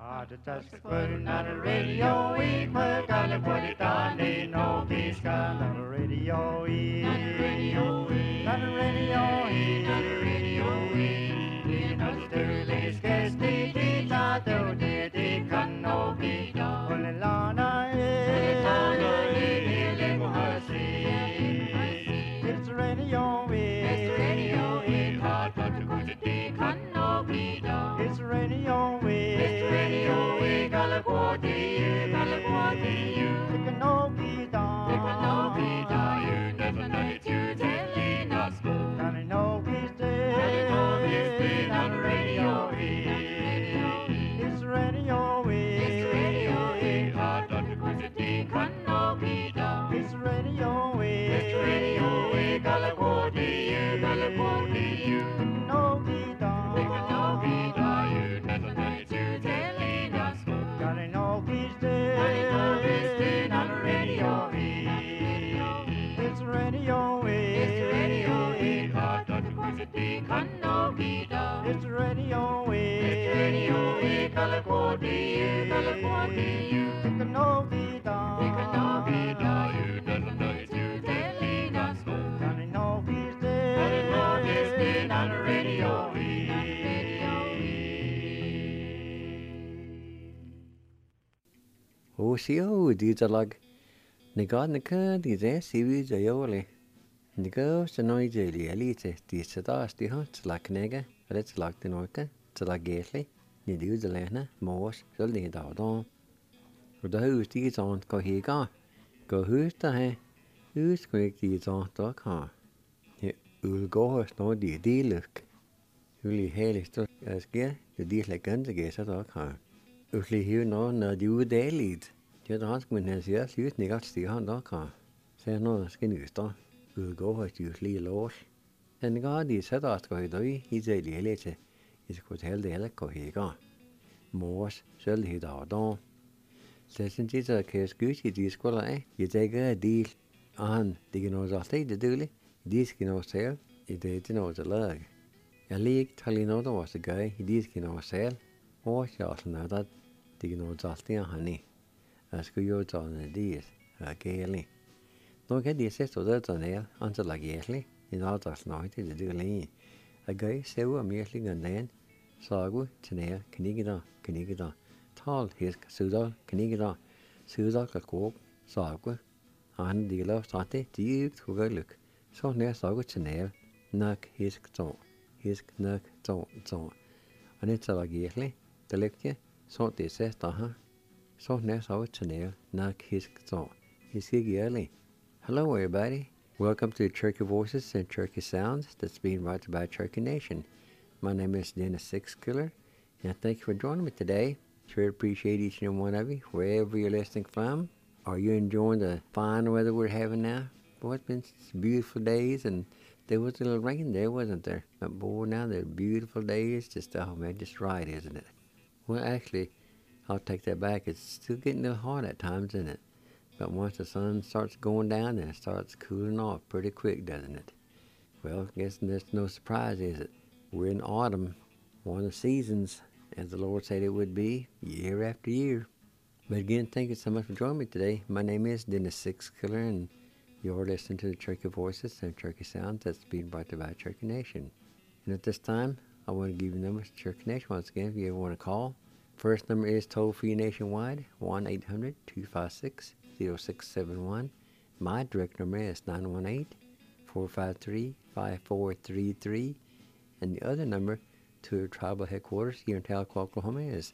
Putting on the radio, we put on the put it on, ain't no peace on the radio, on the radio, on the radio, on the radio, in Australia's guest, they thought they can no be done. Only Lana, it's radio, it's radio, hard but the good they can no be done. It's radio, it's radio, California, California, they can no be done. They can no be done. You never know it, you telling us good. And I know he's dead. I know he's dead on the radio. It's radio, it's radio, hard but the good they can no be done. It's radio, California, California, no be done. They can no be done. You never know it, you telling us good. And I know he's dead. I know he's dead on the radio. It's radio, it's radio, hard but the good they can no be done. It's radio, California, California, they can no be done. They can no be done. You never know it, you telling us good. And I know he's dead. I know he's dead on the radio. Osio, dizalag. Negad neka, dize, sivi, zayoli. Nego, sanoi jeli, elite, disada, stiha, tzlak nega, red lag the norka, tzlag gately, nidu zelena, mors, zolni daudon. The who's these on go he ga. Go who's the hay, who's quick these on the car. Ul go no di look. Uli hail is to as gear, the deal like guns against the car. Uli here no do they lead. Just ask when has yes, you got the on the car. Say no skin you stop. Ul go has usually lost. And God is said ask go do he's a later. Is could tell the hell go he ga. Mors, shall he down. Since it's a case Gucci disqualify, you take a deal on the nose of the dooley, this can sell, it did know the leg. A league telling another was the guy, he did can sell, or shot another, the nose of the honey. As you on the deed, a gaily. No get the assist of that on air until like yearly, in all that's night the dooley. A guy several merely and then, Sagu, Chanel, Canigida. Tall his Sudal, Canigida, Sudal, Coke, Sagwa, and the love started to go look. So near Sagu Chanel, Nuck his zone, his nuck zone. And it's a lagiely, the lecture, so they says, so near Sagu Chanel, Nuck his zone, his yearly. Hello, everybody. Welcome to Cherokee Voices and Cherokee Sounds that's being brought to you by Cherokee Nation. My name is Dennis Sixkiller, and thank you for joining me today. Sure appreciate each and one of you, wherever you're listening from. Are you enjoying the fine weather we're having now? Boy, it's been beautiful days, and there was a little rain there, wasn't there? But boy, now they're beautiful days. Just, oh man, just right, isn't it? Well, actually, I'll take that back. It's still getting a little hot at times, isn't it? But once the sun starts going down, then it starts cooling off pretty quick, doesn't it? Well, I guess there's no surprise, is it? We're in autumn, one of the seasons, as the Lord said it would be, year after year. But again, thank you so much for joining me today. My name is Dennis Sixkiller, and you're listening to the Cherokee Voices and Cherokee Sounds that's being brought to you by Cherokee Nation. And at this time, I want to give you numbers to Cherokee Nation once again if you ever want to call. First number is toll-free nationwide, 1-800-256-0671. My direct number is 918-453-5433. And the other number to our tribal headquarters here in Tahlequah, Oklahoma is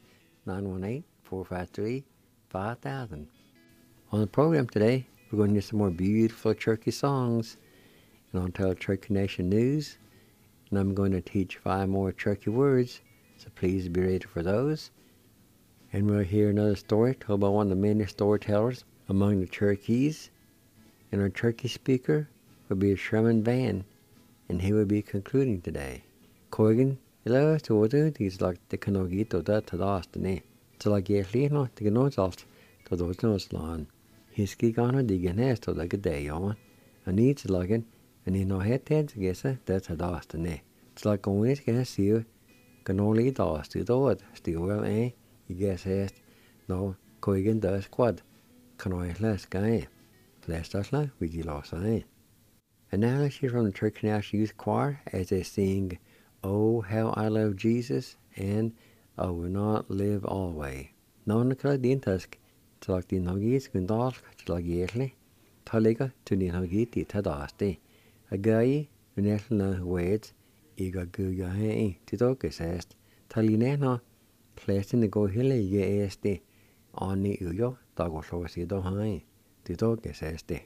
918-453-5000. On the program today, we're going to hear some more beautiful Cherokee songs, and I'll tell Cherokee Nation news, and I'm going to teach 5 more Cherokee words, so please be ready for those. And we'll hear another story told by one of the many storytellers among the Cherokees, and our Cherokee speaker will be Sherman Van, and he will be concluding today. Koigan, ila tuodu these like the Kanogi to that to last ne. To like no the Gnozalt to those nose lawn. His gigana diganes to like a day on. And needs lugging, and he no head heads guess that's a last ne. It's like always get see you can only dust to do it, still well guess est no coigan does quad canoy less guy less us la we lost I. Analogy from the Church National Youth Choir as they sing, "Oh, how I love Jesus," and "I will not live always." No na kala din tusk talk din hogis gundal talk yeli taliga to din hogiti tadaste a guy unetna words iga guya he tidoke sest taline no place in the go hille ye este ani uyo dago so si do hai tidoke seste.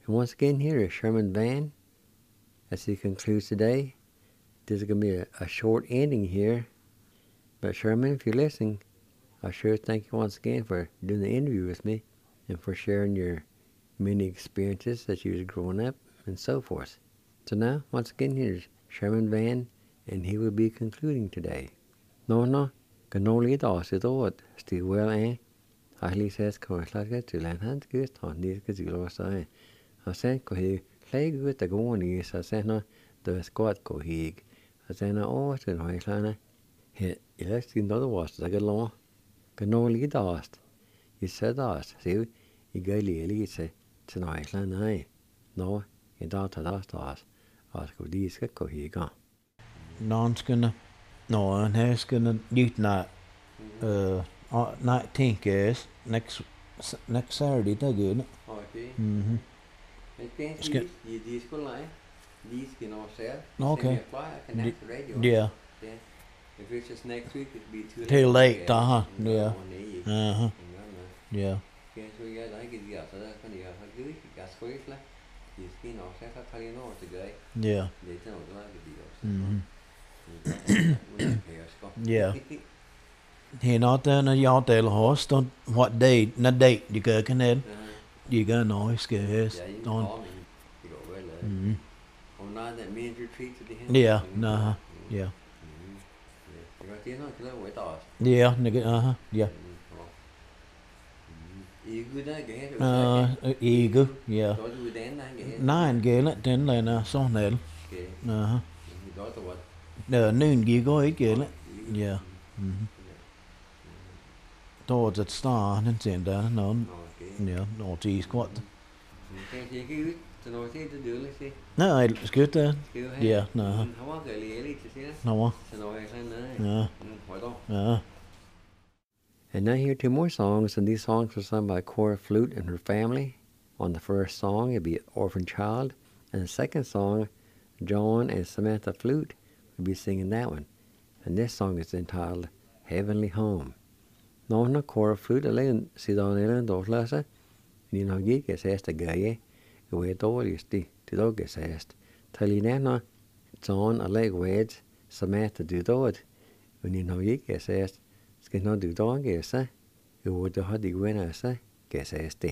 And once again, here is Sherman Van as he concludes today. This is going to be a short ending here. But Sherman, if you're listening, I sure thank you once again for doing the interview with me and for sharing your many experiences that you was growing up and so forth. So now, once again, here's Sherman Van, and he will be concluding today. No, canoli dos it all, still well, eh? I says, come on, to land hand good on these because you lost I said, go he play good the go on is, I said, no, the squad go he. I said, no, oh, it's in high line. He left in other was like a law. Canoli dos. He said, dos, see, he go really say, it's in high line, eh? No, he don't have dos. I go these go he gone. Non's gonna, no, and he's gonna youth night, 19th is next Saturday, that good. Okay. Mm-hmm. These go line. These can all sell. Okay. I connect the radio. Yeah. If it's just next week, it'd be Too late, yeah. Uh-huh. Yeah. Okay, so you guys, I get you out, so that's when you do it, you got squares like. You skin all set, how you know what to go. Yeah. They don't like it, Yeah. He not then a yacht del horse, don't what date, not date, you go can then. You go noise, guys. Yeah, you call me. You go well. On that means retreat to the hand. Yeah, no, yeah. You know, cái way tỏ. Yeah, nigga, yeah. Eagle that ghé. Eagle, yeah. Đó tôi đến này ghé. Nine ghé lại trên lại nè, xong này. Đó tôi what. Noon ghé có ít ghé lại. Yeah. Towards that star, and then down, no. Yeah, North East what. Okay, so you to know see to do like see. No, it's good then. Yeah, no. How cái lý to see. No. To know hay này. Yeah. Hỏi đó. Yeah. And now here are two more songs, and these songs were sung by Cora Flute and her family. On the first song, it'd be Orphan Child, and the second song, John and Samantha Flute would be singing that one. And this song is entitled Heavenly Home. No, Cora Flute, alene sidon elen dorlasa, ni no gi que se esta gaye, we dolisti, to do que se est. Talinana, John alleg weds, Samantha do it, when you know gi que se est. Ska no do dog esa, you would do hadi gwena esa, que se este.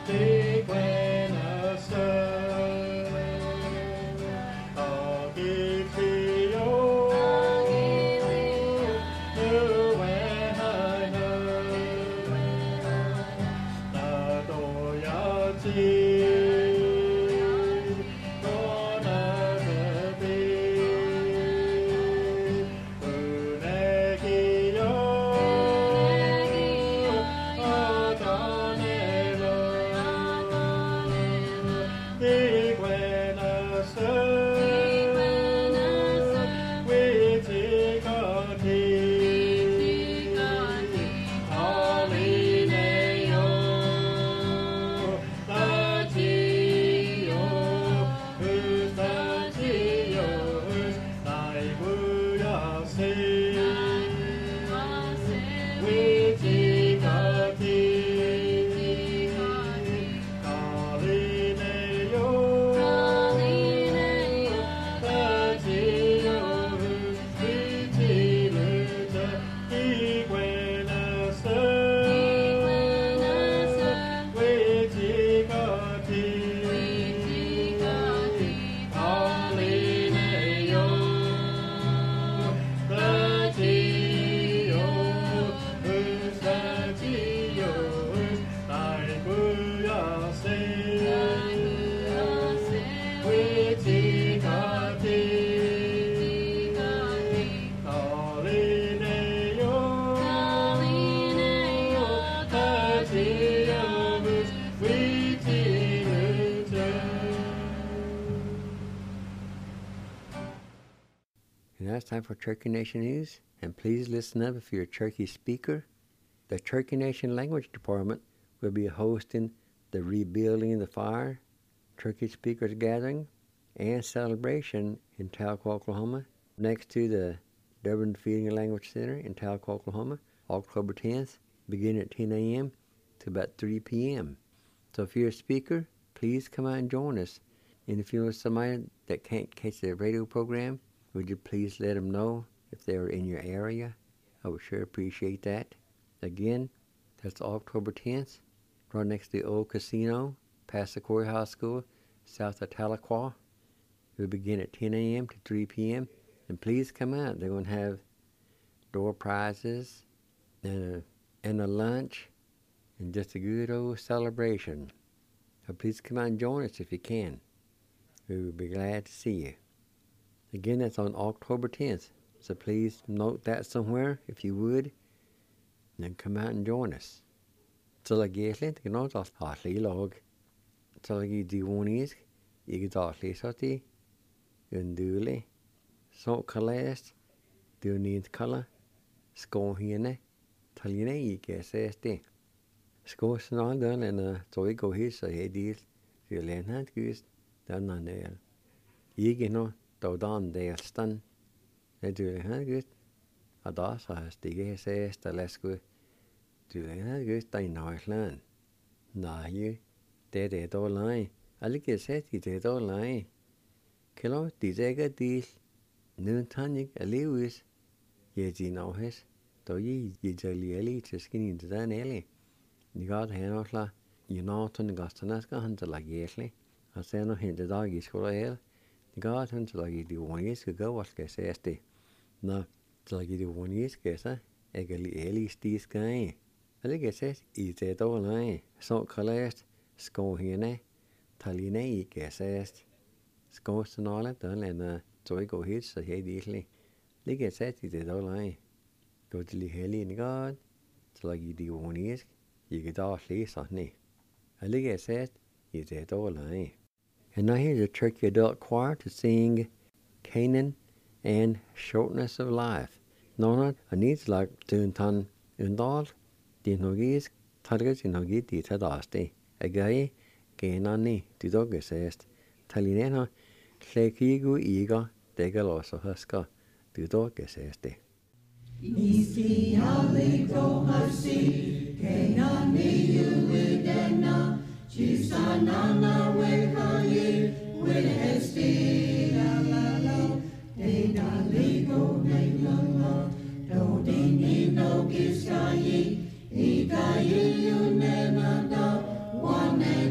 And now it's time for Cherokee Nation News. And please listen up if you're a Cherokee speaker. The Cherokee Nation Language Department will be hosting the Rebuilding the Fire Cherokee Speakers Gathering and Celebration in Talco, Oklahoma, next to the Durbin Feeding Language Center in Talco, Oklahoma, October 10th, beginning at 10 a.m. to about 3 p.m. So if you're a speaker, please come out and join us. And if you know somebody that can't catch the radio program, would you please let them know if they're in your area? I would sure appreciate that. Again, that's October 10th, right next to the old casino, past the Corey High School, south of Tahlequah. We'll begin at 10 a.m. to 3 p.m. And please come out. They're going to have door prizes and a lunch and just a good old celebration. So please come out and join us if you can. We will be glad to see you. Again, that's on October 10th. So please note that somewhere if you would. And then come out and join us. Tsalagéslin, you know, that's hardly log. Tsalagi diwonis, you get hardly soti, unduli, so kalast, do need color, skohine, taline, you guess, este. Skos and all done, and so we go here, so he deals, you learn how to use, done on there. You know, though down there, stun, they do how good. A das has the guess, the less good. Do they have good? They know it learn. Nah, you. They don't lie. I like it said, they don't lie. Kilo, these egg deals. Noon tonic, a Lewis. Yes, you know his. Though ye jelly ellie to skinny to that ellie. You got Henotla, you know, to the Gostanaska hunter like Yesley. I say no hint the dog is for a hell. You got hunter like you do 1 year ago, what can I say? No, it's like you do 1 year, guess I. Eggerly ellie stees guy. I think it says, eat it all night. So collect, score here, taline, guess it. Scores and all that done, and so I go here, so he easily. Like it says, eat it all night. Go to the helly in God. It's like you do 1 year, you get all least on me. I think it says, eat it all night. And now here's a Cherokee adult choir to sing Canaan and Shortness of Life. No, I need like doing ton and all. Dinogis, targets in Hogi, Titadaste, a guy, Gainani, Tidogesest, Talinena, Klekigu Ega, Degaloso Huska, Tidogeseste. Isi Alego Hasi, Gainani, you Widena, Chisanana, Wekayi, Widesti, Alalo, Deda Lego, Negalo, Dodini, no Gisayi. Ika you never know one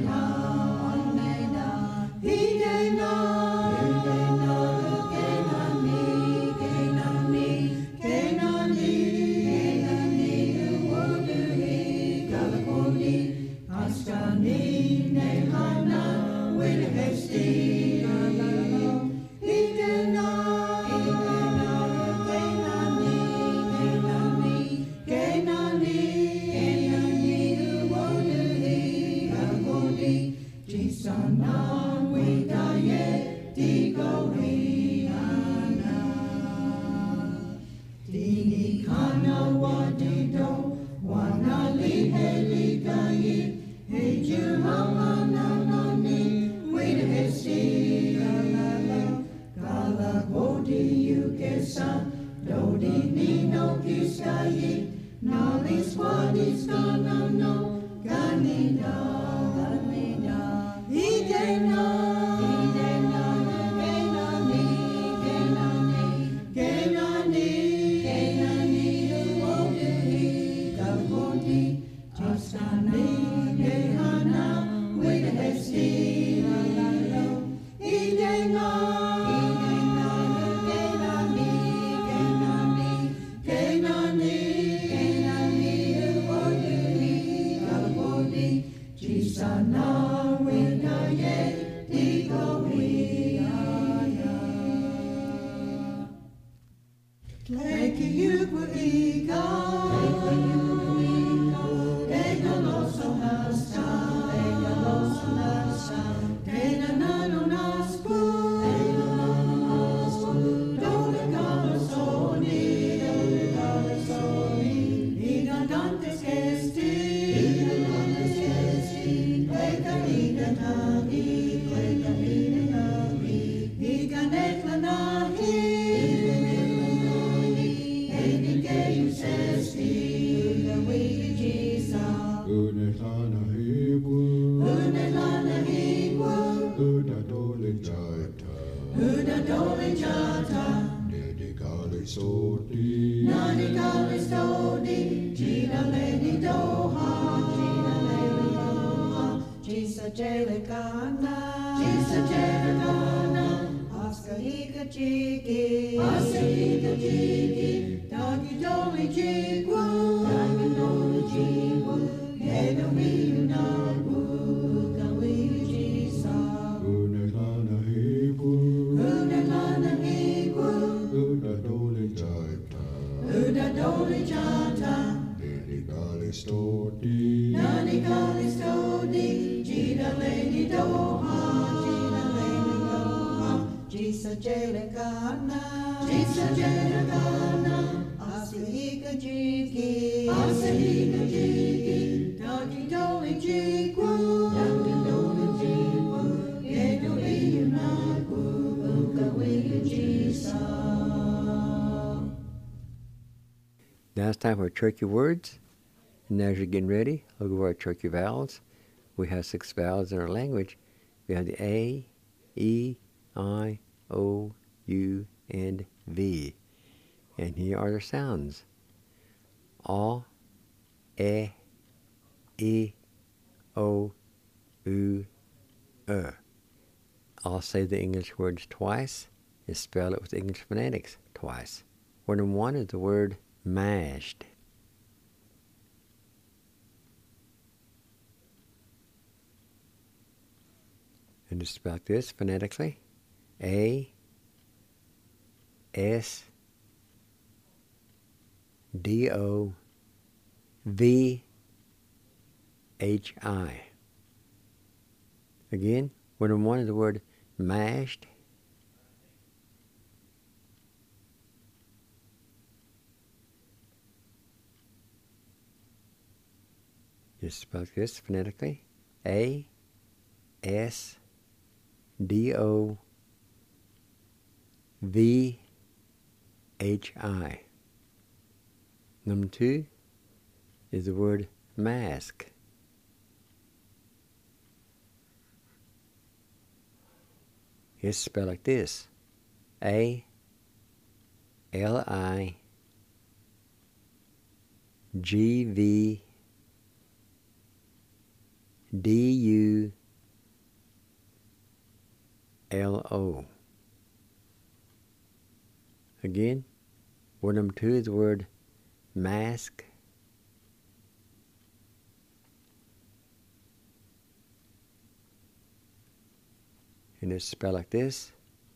Ni ne hana with hasty Now it's time for Cherokee words. And as you're getting ready, look over our Cherokee vowels. We have 6 vowels in our language. We have the A, E, I, O, U, and V. And here are their sounds. A, E, I, O, U, I'll say the English words twice and spell it with English phonetics twice. Word number 1 is the word mashed. And to spell this phonetically, A, S, D, O, V, H, I. Again, word number 1 is the word mashed. Just spell this phonetically, A, S, D, O, V, H, I. Number 2 is the word mask. It's spelled like this, A, L, I, G, V, D, U, L, O. Again, word number 2 is the word mask. And it's spelled like this.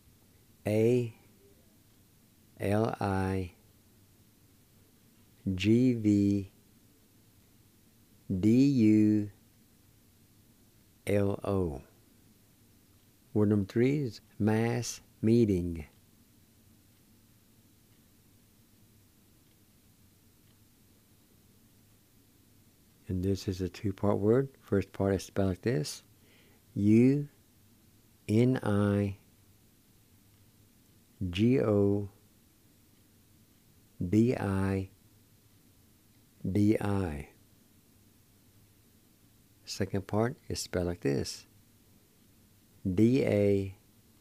ALIGVDULO. Word number 3 is mass meeting. And this is a two-part word. First part is spelled like this. UNIGODIDI. Second part is spelled like this. DANIWI.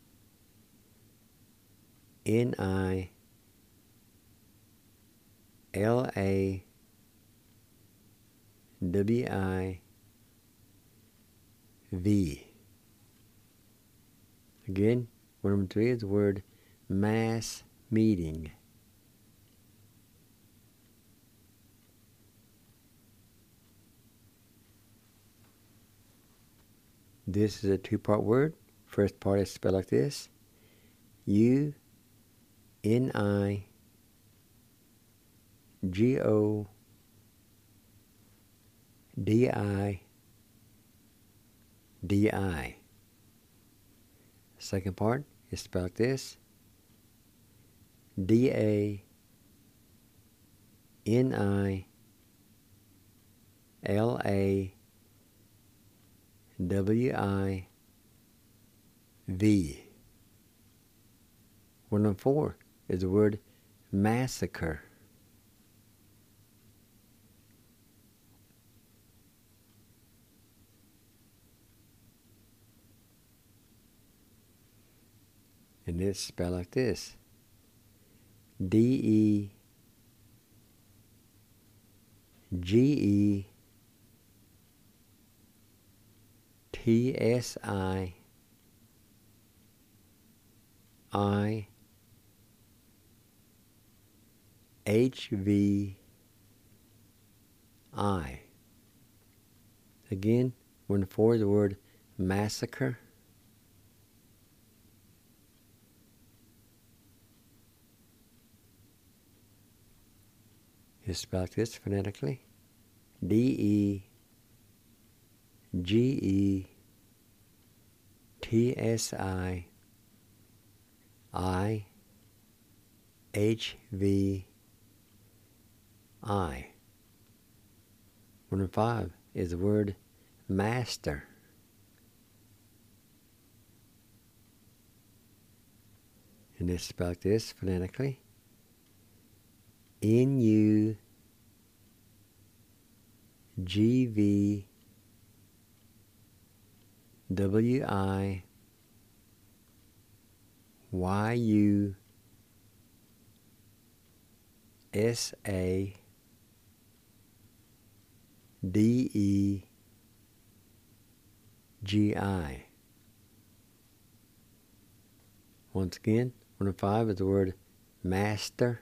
Again, word number 3 is the word mass meeting. This is a two-part word. First part is spelled like this. UNIGODIDI. Second part is spelled like this. DANIWI. Word number 4 is the word massacre. And it's spelled like this. DEGETARE. Again, word number 4 is the word massacre. It's spelled like this phonetically. DEGETARE. Word number 5 is the word master. And it's spelled like this phonetically. NUGVYUSTER. Once again, word number 5 is the word master.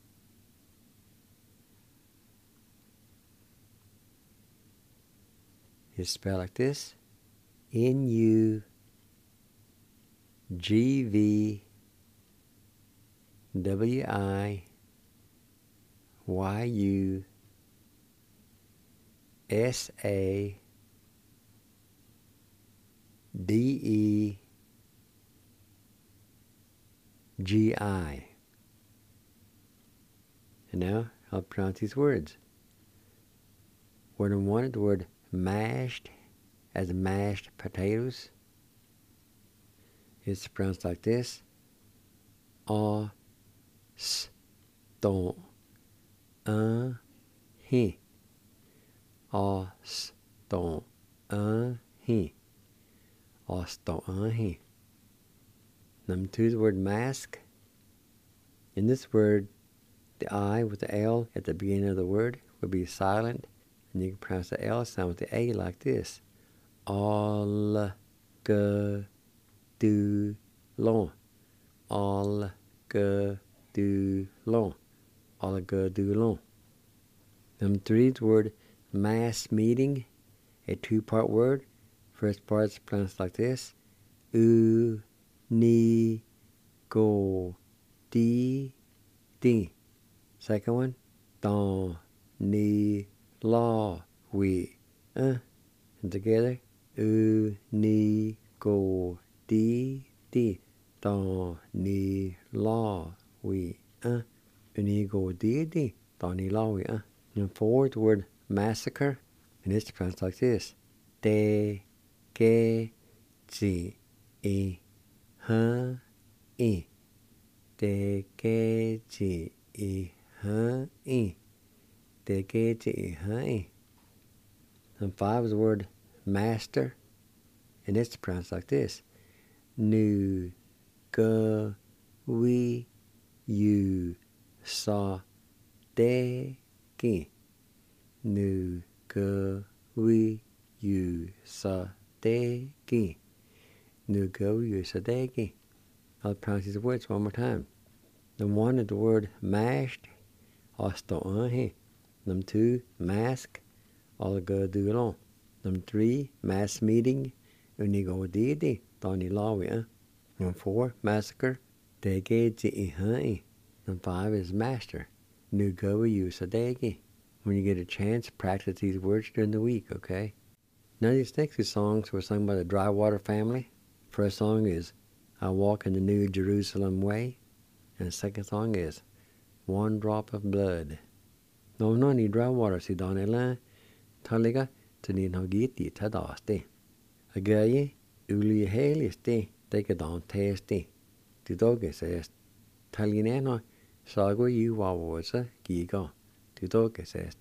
It's spelled like this. NUGVYUSTER. And now I'll pronounce these words. Word number 1 is the word mashed, as mashed potatoes. It's pronounced like this. He. Number 2 is the word mask. In this word, the I with the L at the beginning of the word would be silent, and you can pronounce the L sound with the A like this. All go do long. All go do long. All go do long. Number 3 is the word mass meeting, a two-part word. First part is pronounced like this. U, Ni, Go, Di, Di. Second one. Don, Ni, La, We, And together. U, Ni, Go, Di, Di. Don, Ni, La, We, Ni, Go, Di, Di. Don, Ni, La, We, And forward, the word massacre. And it's pronounced like this. De, Ge, Ji, I, H, I. De, Ge, Ji, I, H, I. De, Ge, Ji, I, H, I. And 5 is the word master. And it's pronounced like this. Nu, Ge, We, U, Sa, De, Gi. Nu, Ge, We, U, Sa, De, Gi. Nu, Ge, We, U, Sa, De, Gi. I'll pronounce these words one more time. Number 1 is the word mashed. Osto, he. Number 2, mask. All go do along. Number 3, mass meeting. Unigo didi. Donny lawi. Number 4, massacre. Dege ji hai. Number 5 is master. Nu go use a degi. When you get a chance, practice these words during the week, okay? Now these next 2 songs were sung by the Dry Water family. First song is I Walk in the New Jerusalem Way. And the second song is One Drop of Blood. No ni Dry Water si donela. Taliga to need no get the tadaste. A gay, uli helisti, take a don tasty. The dog says, Talinano, sago you was a giga. The dog says,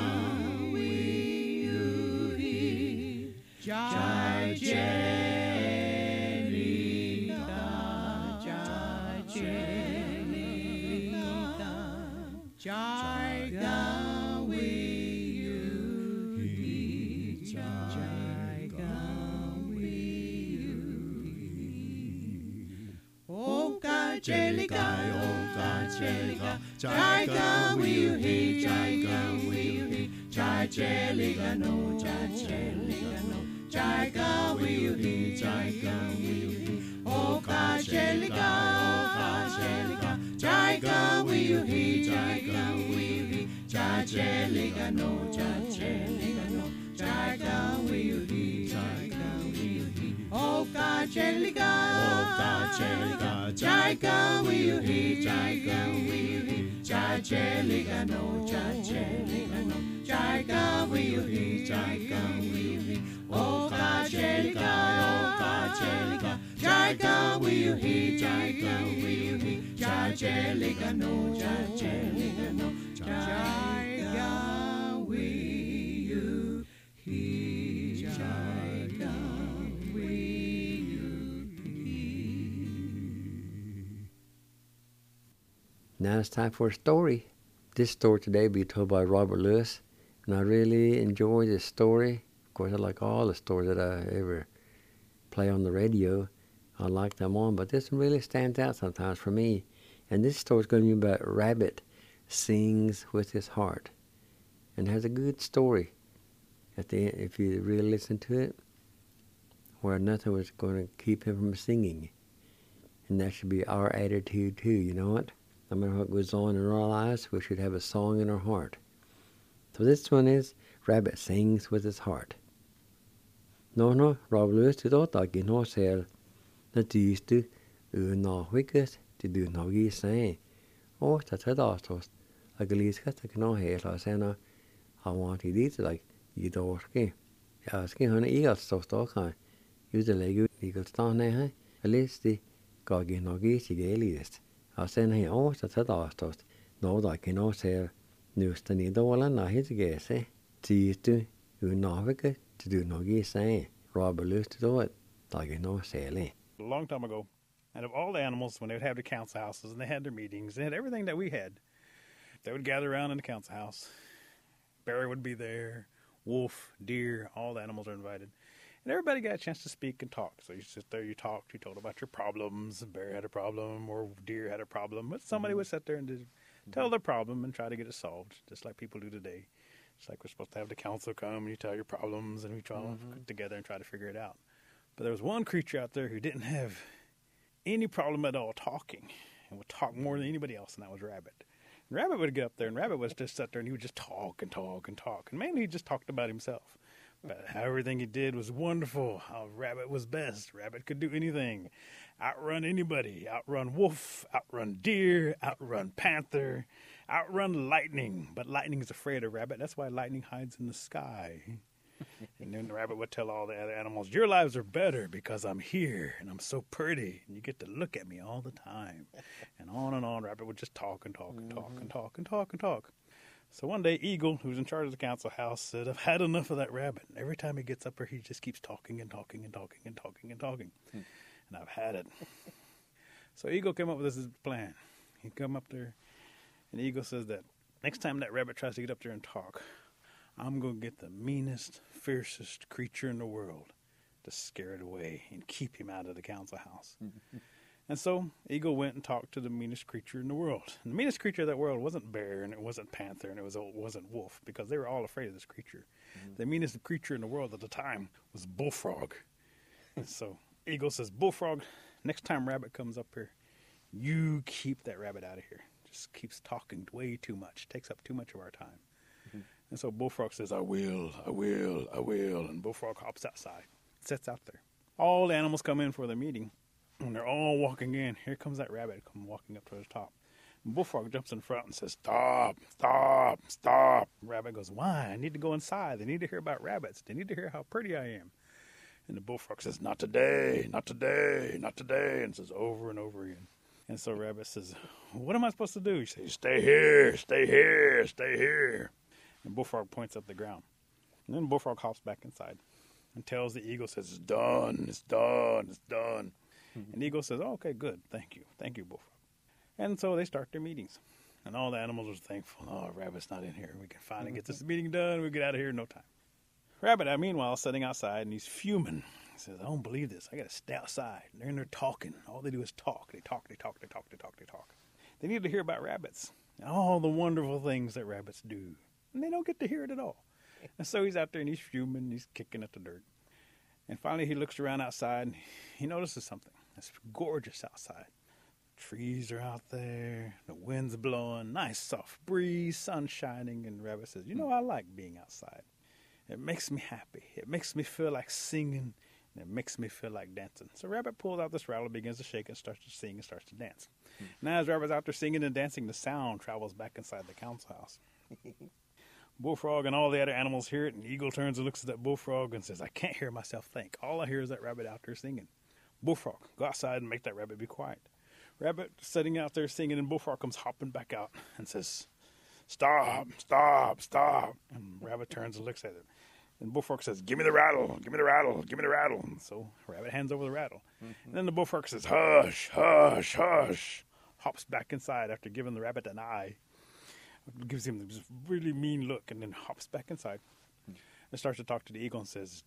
Jai Jelica, oh God, Jelica, Jaiga, will he, Jaiga, will he, Jai Jelica, no, Jai Jelica, no, Jaiga, will he, Jaiga, will he, oh God, Jelica, Jaiga, will he, Jaiga, will he, Jai Jelica, no, Jai Jelica, no, Jaiga, will he, Jaiga, will he, oh God, Jelica, Jaiga, will he, Jaiga, will he, Jai Jelica, no, Jai Jelica, no, Jaiga, will he, Jaiga, will he, oh God, Jelica, Jaiga, will he, Jaiga, will he, Jai Jelica, no, Jai Jelica, no, Jaiga, will he, Jaiga, will he. Now it's time for a story. This story today will be told by Robert Lewis, and I really enjoy this story. Of course, I like all the stories that I ever play on the radio. I like them on, but this one really stands out sometimes for me. And this story is going to be about a rabbit sings with his heart, and has a good story at the end, if you really listen to it, where nothing was going to keep him from singing. And that should be our attitude too, you know what? No matter what goes on in our lives, we should have a song in our heart. So this one is Rabbit Sings with His Heart. No, Rob Lewis to thought I can not say that used to no wicked to do no ye say. Oh, that's a dostos. Like a least cut the canoe hair, I say no. I want to eat like you don't ski. I was getting eagles so stock. Use the leg eagles down there. At least the goggy no geese least. I said, hey, oh, that's a dostos. No, I can not say news to need the wall and I hit a guess, eh? To used to no wicked to do no ye say. Robert Lewis to do it. Like you know, say, a long time ago, and of all the animals, when they would have the council houses and they had their meetings, they had everything that we had. They would gather around in the council house. Bear would be there, wolf, deer, all the animals are invited. And everybody got a chance to speak and talk. So you sit there, you talked, you told about your problems. Bear had a problem or deer had a problem. But somebody would sit there and tell their problem and try to get it solved, just like people do today. It's like we're supposed to have the council come and you tell your problems and we try to get together and try to figure it out. But there was one creature out there who didn't have any problem at all talking and would talk more than anybody else, and that was Rabbit. And Rabbit would get up there, and Rabbit would just sit there, and he would just talk and talk and talk. And mainly he just talked about himself. But how everything he did was wonderful, how Rabbit was best. Rabbit could do anything, outrun anybody, outrun wolf, outrun deer, outrun panther, outrun lightning. But lightning is afraid of Rabbit. That's why lightning hides in the sky. And then the Rabbit would tell all the other animals, your lives are better because I'm here and I'm so pretty and you get to look at me all the time. And on, Rabbit would just talk and talk and talk and talk and talk and talk. So one day, Eagle, who's in charge of the council house, said, I've had enough of that rabbit. And every time he gets up there, he just keeps talking and talking and talking and talking and talking. And I've had it. So Eagle came up with this plan. He come up there, and Eagle says that next time that rabbit tries to get up there and talk, I'm going to get the meanest, fiercest creature in the world to scare it away and keep him out of the council house. And so Eagle went and talked to the meanest creature in the world. And the meanest creature of that world wasn't bear, and it wasn't panther, and it wasn't wolf, because they were all afraid of this creature. The meanest creature in the world at the time was Bullfrog. And so Eagle says, Bullfrog, next time Rabbit comes up here, you keep that rabbit out of here. Just keeps talking way too much, takes up too much of our time. And so Bullfrog says, I will. And Bullfrog hops outside, sits out there. All the animals come in for the meeting. When they're all walking in, here comes that rabbit come walking up to the top. And Bullfrog jumps in front and says, stop. Rabbit goes, why? I need to go inside. They need to hear about rabbits. They need to hear how pretty I am. And the Bullfrog says, not today, and says over and over again. And so Rabbit says, what am I supposed to do? He says, stay here. And Bullfrog points up the ground. And then Bullfrog hops back inside and tells the Eagle, says, it's done. And Eagle says, oh, okay, good. Thank you, Bullfrog. And so they start their meetings. And all the animals are thankful. Oh, Rabbit's not in here. We can finally get this meeting done. We'll get out of here in no time. Rabbit, meanwhile, is sitting outside, and he's fuming. He says, I don't believe this. I got to stay outside. They're in there talking. All they do is talk. They talk. They need to hear about rabbits and all the wonderful things that rabbits do. And they don't get to hear it at all. And so he's out there and he's fuming. He's kicking at the dirt. And finally he looks around outside and he notices something. It's gorgeous outside. Trees are out there. The wind's blowing. Nice soft breeze. Sun shining. And Rabbit says, I like being outside. It makes me happy. It makes me feel like singing. And it makes me feel like dancing. So Rabbit pulls out this rattle, begins to shake, and starts to sing and starts to dance. Now as Rabbit's out there singing and dancing, the sound travels back inside the council house. Bullfrog and all the other animals hear it, and Eagle turns and looks at that Bullfrog and says, I can't hear myself think. All I hear is that Rabbit out there singing. Bullfrog, go outside and make that Rabbit be quiet. Rabbit sitting out there singing, and Bullfrog comes hopping back out and says, Stop. And Rabbit turns and looks at it. And Bullfrog says, give me the rattle. And so Rabbit hands over the rattle. And then the Bullfrog says, hush. Hops back inside after giving the Rabbit an eye. Gives him this really mean look and then hops back inside. And starts to talk to the Eagle and says,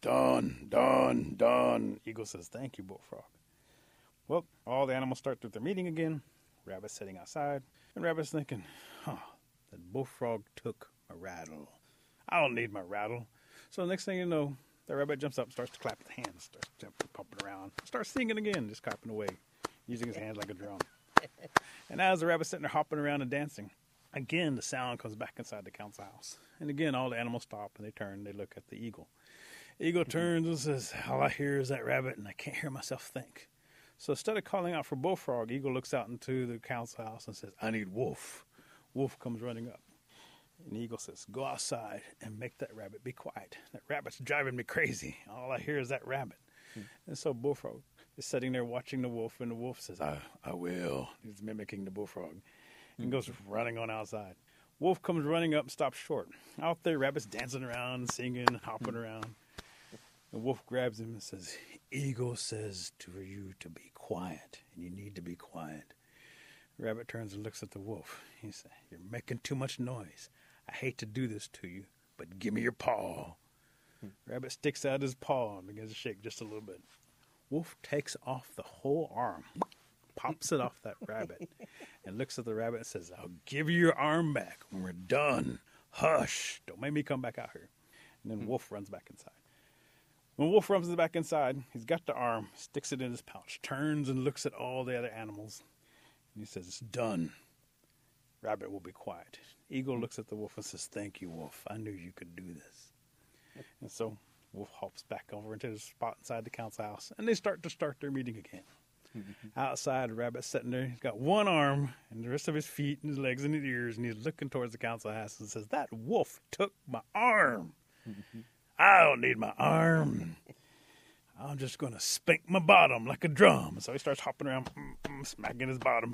done. Eagle says, thank you, Bullfrog. Well, all the animals start their meeting again. Rabbit's sitting outside. And Rabbit's thinking, that Bullfrog took my rattle. I don't need my rattle. So the next thing you know, the Rabbit jumps up, starts to clap his hands, starts jumping, pumping around, starts singing again, just clapping away, using his hands like a drum. And as the Rabbit's sitting there hopping around and dancing, again the sound comes back inside the council house. And again, all the animals stop and they turn, they look at the Eagle. Eagle turns and says, all I hear is that Rabbit and I can't hear myself think. So instead of calling out for Bullfrog, Eagle looks out into the council house and says, I need Wolf. Wolf comes running up. And Eagle says, go outside and make that Rabbit be quiet. That Rabbit's driving me crazy. All I hear is that Rabbit. And so Bullfrog is sitting there watching the Wolf, and the Wolf says, I will. He's mimicking the Bullfrog. And goes running on outside. Wolf comes running up and stops short. Out there, Rabbit's dancing around, singing, hopping around. The Wolf grabs him and says, Eagle says to you to be quiet, and you need to be quiet. Rabbit turns and looks at the Wolf. He says, you're making too much noise. I hate to do this to you, but give me your paw. Rabbit sticks out his paw and begins to shake just a little bit. Wolf takes off the whole arm, pops it off that Rabbit, and looks at the Rabbit and says, I'll give you your arm back when we're done. Hush, don't make me come back out here. And then Wolf runs back inside. When Wolf runs back inside, he's got the arm, sticks it in his pouch, turns and looks at all the other animals, and he says, it's done. Rabbit will be quiet. Eagle looks at the Wolf and says, thank you, Wolf. I knew you could do this. And so Wolf hops back over into the spot inside the council house, and they start their meeting again. Outside, Rabbit's sitting there. He's got one arm and the rest of his feet and his legs and his ears, and he's looking towards the council house and says, that Wolf took my arm. I don't need my arm. I'm just going to spank my bottom like a drum. So he starts hopping around, smacking his bottom,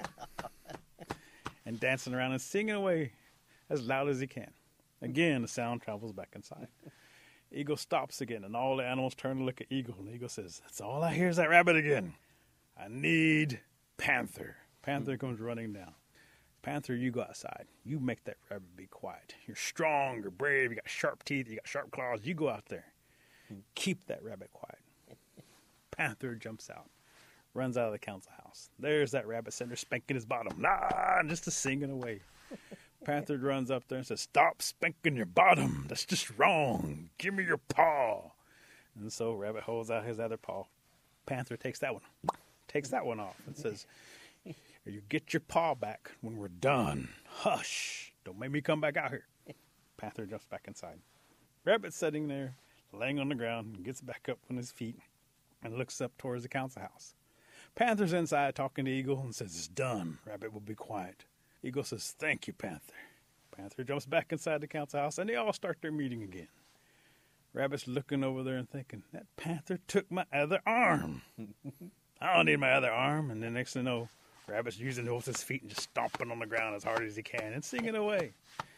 and dancing around and singing away as loud as he can. Again, the sound travels back inside. Eagle stops again, and all the animals turn to look at Eagle, and Eagle says, that's all I hear is that Rabbit again. I need Panther. Panther comes running down. Panther, you go outside. You make that Rabbit be quiet. You're strong, you're brave, you got sharp teeth, you got sharp claws. You go out there. Keep that Rabbit quiet. Panther jumps out, runs out of the council house. There's that Rabbit sitting there spanking his bottom. Just a singing away. Panther runs up there and says, stop spanking your bottom. That's just wrong. Give me your paw. And so Rabbit holds out his other paw. Panther takes that one off and says, you get your paw back when we're done. Hush. Don't make me come back out here. Panther jumps back inside. Rabbit's sitting there, laying on the ground, and gets back up on his feet and looks up towards the council house. Panther's inside talking to Eagle and says, it's done. Rabbit will be quiet. Eagle says, thank you, Panther. Panther jumps back inside the council house, and they all start their meeting again. Rabbit's looking over there and thinking, that Panther took my other arm. I don't need my other arm. And then next thing you know, Rabbit's using both his feet and just stomping on the ground as hard as he can and singing away.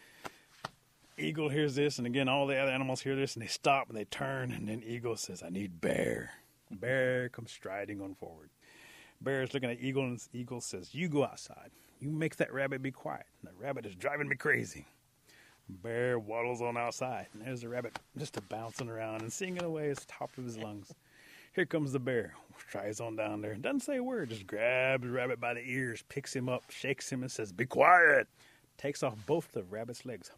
Eagle hears this, and again, all the other animals hear this, and they stop and they turn, and then Eagle says, I need Bear. Bear comes striding on forward. Bear is looking at Eagle, and Eagle says, you go outside. You make that Rabbit be quiet. That Rabbit is driving me crazy. Bear waddles on outside, and there's the Rabbit just bouncing around and singing away at the top of his lungs. Here comes the bear. Tries on down there. Doesn't say a word. Just grabs the rabbit by the ears, picks him up, shakes him, and says, "Be quiet." Takes off both the rabbit's legs.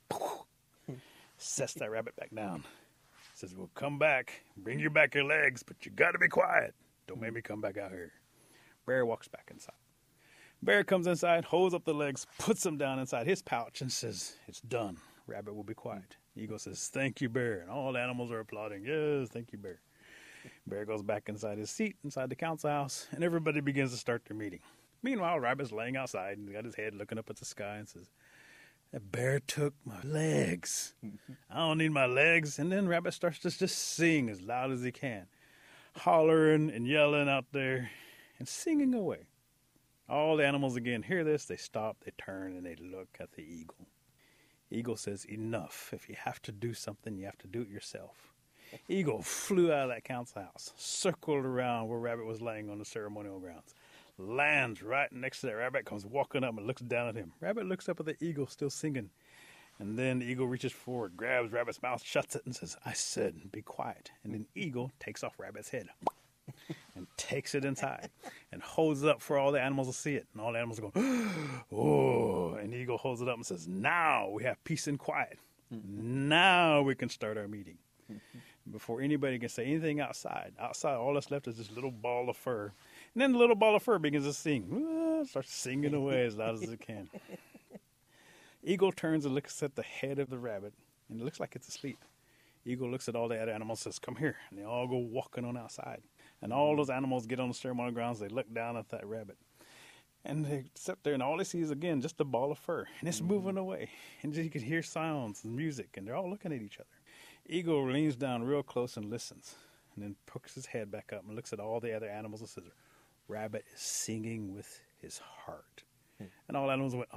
Sets that rabbit back down. Says, "We'll come back. Bring you back your legs, but you got to be quiet. Don't make me come back out here." Bear walks back inside. Bear comes inside, holds up the legs, puts them down inside his pouch, and says, "It's done. Rabbit will be quiet." Eagle says, "Thank you, Bear." And all the animals are applauding. "Yes, thank you, Bear." Bear goes back inside his seat, inside the council house, and everybody begins to start their meeting. Meanwhile, Rabbit's laying outside and got his head looking up at the sky and says, "That bear took my legs. I don't need my legs." And then Rabbit starts to just sing as loud as he can, hollering and yelling out there and singing away. All the animals again hear this. They stop, they turn, and they look at the eagle. Eagle says, "Enough. If you have to do something, you have to do it yourself." Eagle flew out of that council house, circled around where Rabbit was laying on the ceremonial grounds, lands right next to that rabbit, comes walking up and looks down at him. Rabbit looks up at the eagle, still singing. And then the eagle reaches forward, grabs Rabbit's mouth, shuts it, and says, "I said, be quiet." And then eagle takes off Rabbit's head and takes it inside and holds it up for all the animals to see it. And all the animals are going, "Oh." And the eagle holds it up and says, "Now we have peace and quiet. Now we can start our meeting." Before anybody can say anything outside, all that's left is this little ball of fur. And then the little ball of fur begins to sing. Starts singing away as loud as it can. Eagle turns and looks at the head of the rabbit, and it looks like it's asleep. Eagle looks at all the other animals and says, "Come here." And they all go walking on outside. And all those animals get on the ceremonial grounds. They look down at that rabbit. And they sit there, and all they see is, again, just a ball of fur. And it's moving away. And you can hear sounds and music, and they're all looking at each other. Eagle leans down real close and listens, and then pokes his head back up and looks at all the other animals and says, "Rabbit is singing with his heart." And all animals went,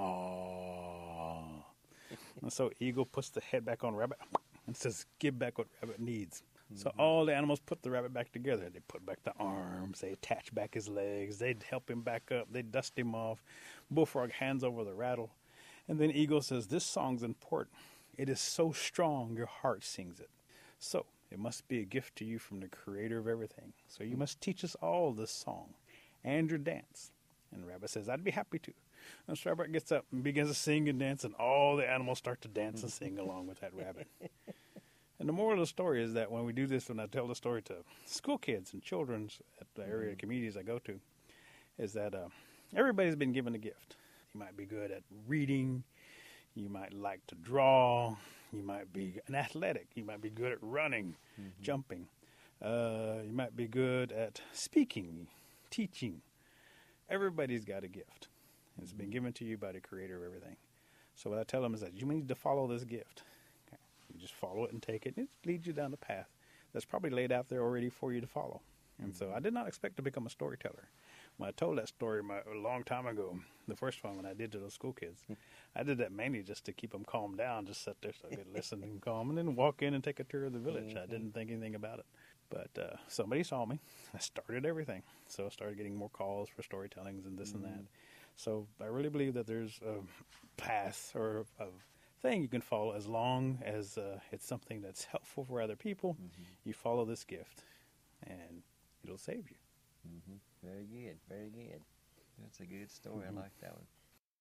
"Aww." And so Eagle puts the head back on Rabbit and says, "Give back what Rabbit needs." So all the animals put the rabbit back together. They put back the arms. They attach back his legs. They'd help him back up. They dust him off. Bullfrog hands over the rattle. And then Eagle says, "This song's important. It is so strong your heart sings it. So it must be a gift to you from the creator of everything. So you must teach us all this song and your dance." And Rabbit says, "I'd be happy to." And so Rabbit gets up and begins to sing and dance, and all the animals start to dance and sing along with that rabbit. And the moral of the story is that when we do this, when I tell the story to school kids and children at the area communities I go to, is that everybody's been given a gift. You might be good at reading. You might like to draw. You might be an athletic. You might be good at running, jumping. You might be good at speaking, teaching. Everybody's got a gift. It's been given to you by the creator of everything. So what I tell them is that you need to follow this gift. Okay. You just follow it and take it, and it leads you down the path that's probably laid out there already for you to follow. And so I did not expect to become a storyteller. When I told that story a long time ago, the first one when I did to those school kids, I did that mainly just to keep them calmed down, just sit there so I could listen and calm, and then walk in and take a tour of the village. I didn't think anything about it. But somebody saw me. I started everything. So I started getting more calls for storytellings and this and that. So I really believe that there's a path or a thing you can follow as long as it's something that's helpful for other people. You follow this gift, and it'll save you. Very good, very good. That's a good story. I like that one.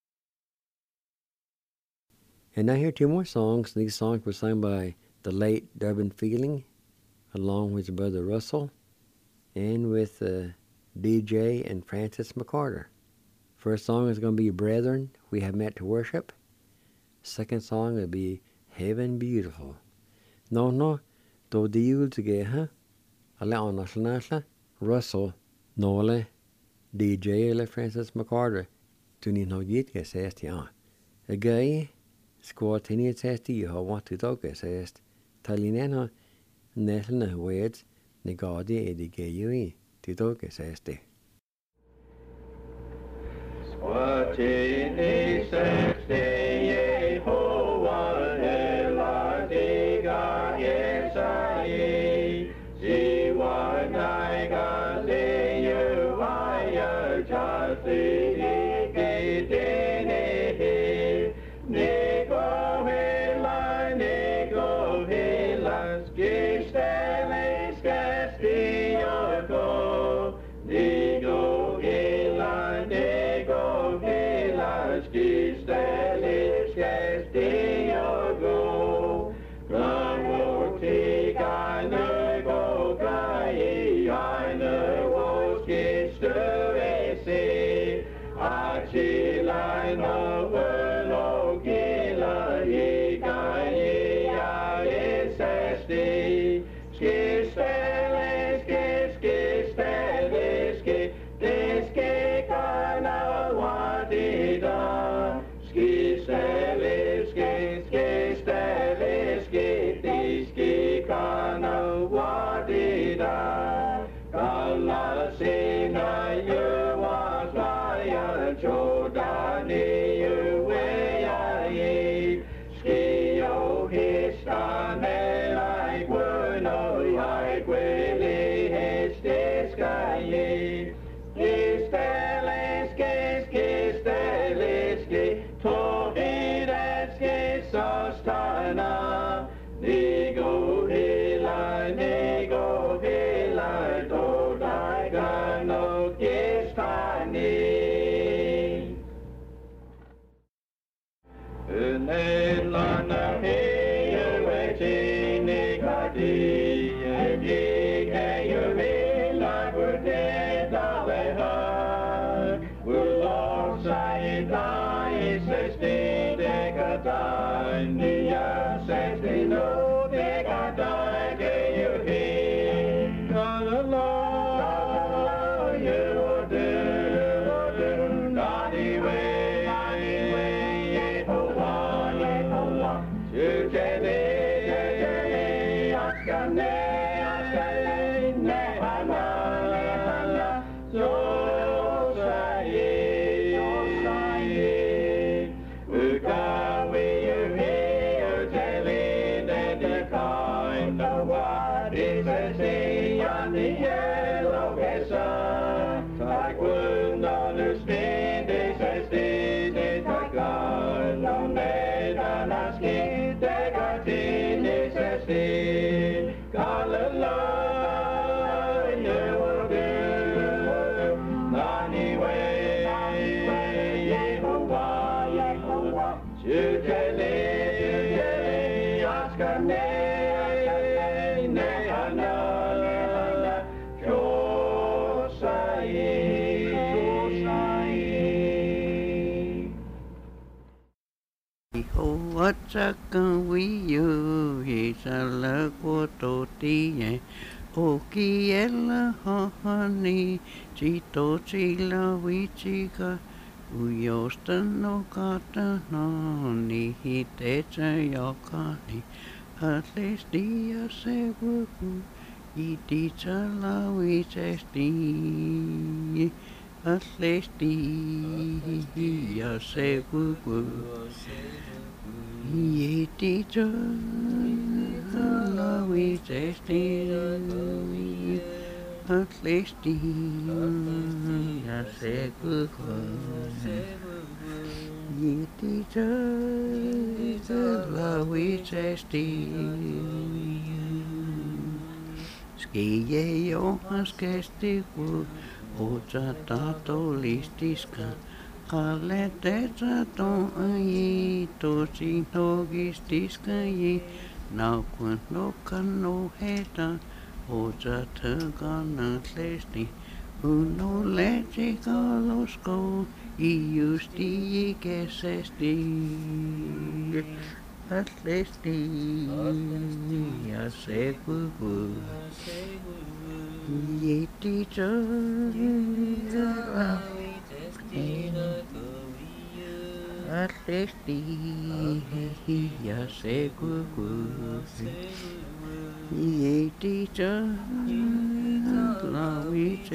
And now here are two more songs. These songs were sung by the late Durbin Feeling, along with his brother Russell, and with DJ and Francis McCarter. First song is going to be "Brethren, We Have Met to Worship." Second song will be "Heaven Beautiful." No, do the yul together. Alle anasla Russell, Nola, DJ eller Francis McCarter. Du ni no yit ke sest ja. A guy squad tini sest you ha want to talk sest. Talinena netlna words negadi edige yui to talk sest. Swatini sexte Yehovah eladiga yesai ziwanaiga leyuvaya jati idene nego hela skistele skastio gano kistani. Unne lana he wechi nikadi edi kayo me la bude dale ha. Will say die sesti dekada niya sesti no dekada kayo he. La you do naughty way to jelly askane nehana so say uka we hear jelly that the kind of what is a say on the yellow sun. I couldn't understand this as this is my God. No man on our skin, they got in this as this. God alone, you will do. Anyway, Yehovah, you tell it, ask her name, Nehana, What can we use? It's a look to the Okiella honey, Chito Chila Wichika, Uyostano Katanoni, Hitecha Yokani, at least dia Seguku, Iticha La Wichesti, at least dia Seguku. Ye teacher, la we testing, at least I say good. Ye teacher, la we testing. Ski ye yo has kestiku, ocha tato listiska. Kalete ton ai to si no gistiska ye na kun no kano heta o jata gana lesti uno leche kalosko I justi kesesti at lesti ya sekuku ye teacher at least ya sé ye teacher la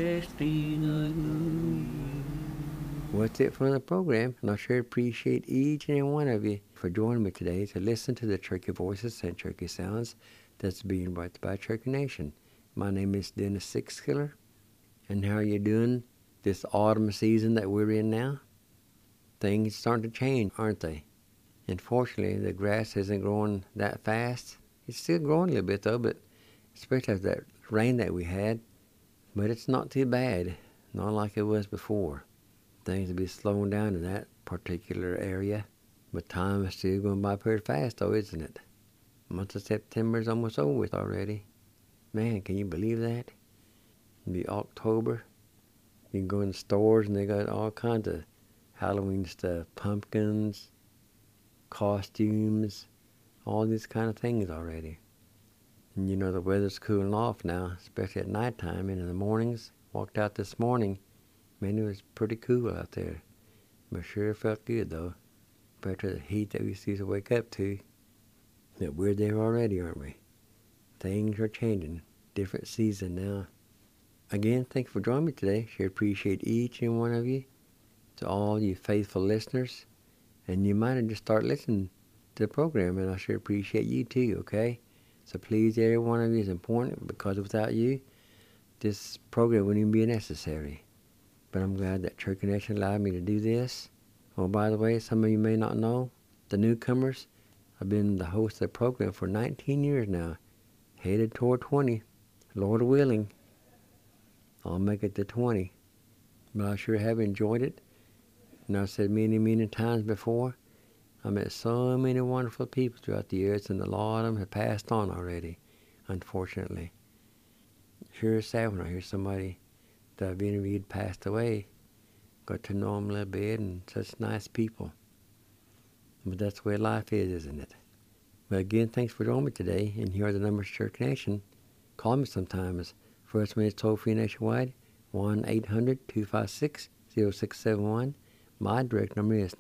What's it for the program? And I sure appreciate each and every one of you for joining me today to listen to the Cherokee Voices and Cherokee Sounds that's being brought by Cherokee Nation. My name is Dennis Sixkiller, and how are you doing this autumn season that we're in now? Things starting to change, aren't they? Unfortunately, the grass isn't growing that fast. It's still growing a little bit, though, but especially after that rain that we had. But it's not too bad, not like it was before. Things will be slowing down in that particular area. But time is still going by pretty fast, though, isn't it? The month of September is almost over with already. Man, can you believe that? It'll be October. You can go in the stores and they got all kinds of Halloween stuff, pumpkins, costumes, all these kind of things already. And you know the weather's cooling off now, especially at nighttime and in the mornings. Walked out this morning, man, it was pretty cool out there. But sure felt good though, compared to the heat that we used to wake up to. But we're there already, aren't we? Things are changing, different season now. Again, thank you for joining me today. Sure appreciate each and one of you. To all you faithful listeners, and you might have just started listening to the program, and I sure appreciate you too, okay? So please, every one of you is important, because without you, this program wouldn't even be necessary. But I'm glad that Cherokee Nation allowed me to do this. Oh, by the way, some of you may not know, the newcomers, I've been the host of the program for 19 years now, headed toward 20, Lord willing. I'll make it to 20. But I sure have enjoyed it. And I've said many times before, I met so many wonderful people throughout the years, and a lot of them have passed on already, unfortunately. Sure is sad when I hear somebody that I've interviewed passed away. Got to know them a little bit, and such nice people. But that's the way life is, isn't it? But again, thanks for joining me today, and here are the numbers to Church Nation. Call me sometimes. First one is toll-free nationwide, 1-800-256-0671. My direct number is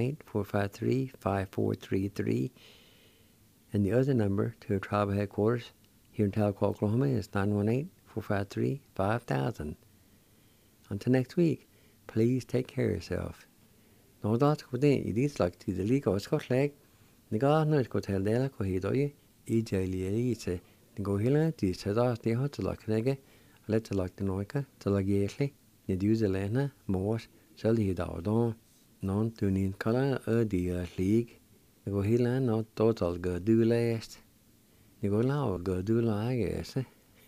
918-453-5433. And the other number to our tribal headquarters here in Tahlequah, Oklahoma is 918-453-5000. Until next week, please take care of yourself. Nó đó có thể ý đi lạc thì lý có Scott leg. Níga nó có thể để là có hi đôi ý chơi lý sẽ níga hela thì sẽ đó thì họ sẽ lạc này cái lấy sẽ lạc thì nói cái sẽ lạc ghê lì như điều gì lên ha mua sẽ lý đào đó non tu nín cái là ở địa league níga hela nó tốt al gỡ đưa lest níga lao gỡ đưa lại cái sẽ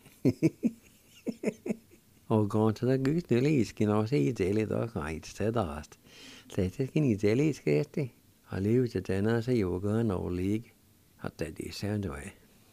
og gone to the goose new lease can I say daily dog I said that later can you daily skate I leave to dinner say you were going no league at the sound away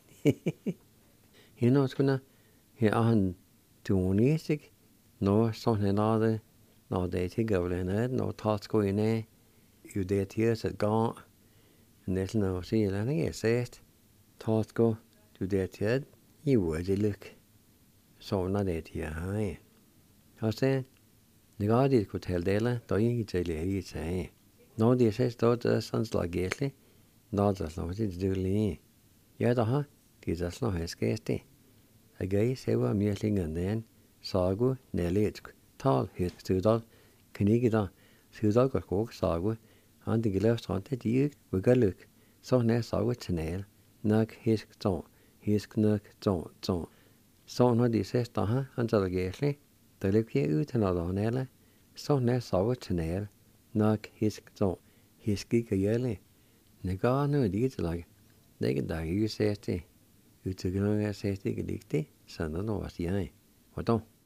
you know it's gonna here on 26 no something another no day to go in it no thoughts going there you did here said gone and there's no see I think it says thoughts go to that head you would look so not it here high I said the God is could tell Dela doing it he say no this says that sounds like gately not as long as it's doing yeah the this as long as gasty a guy say what meeting and then sagu nelit tall hit studal knigida studal got cook sagu and the left on the you we got look so ne sagu channel nak his ton his knuck ton so no this says the until gately the look you ut another nella so ne sagu channel nak his ton his gig yelly nega no dit like they get that you say ut going to say the dictate so no was yeah what don't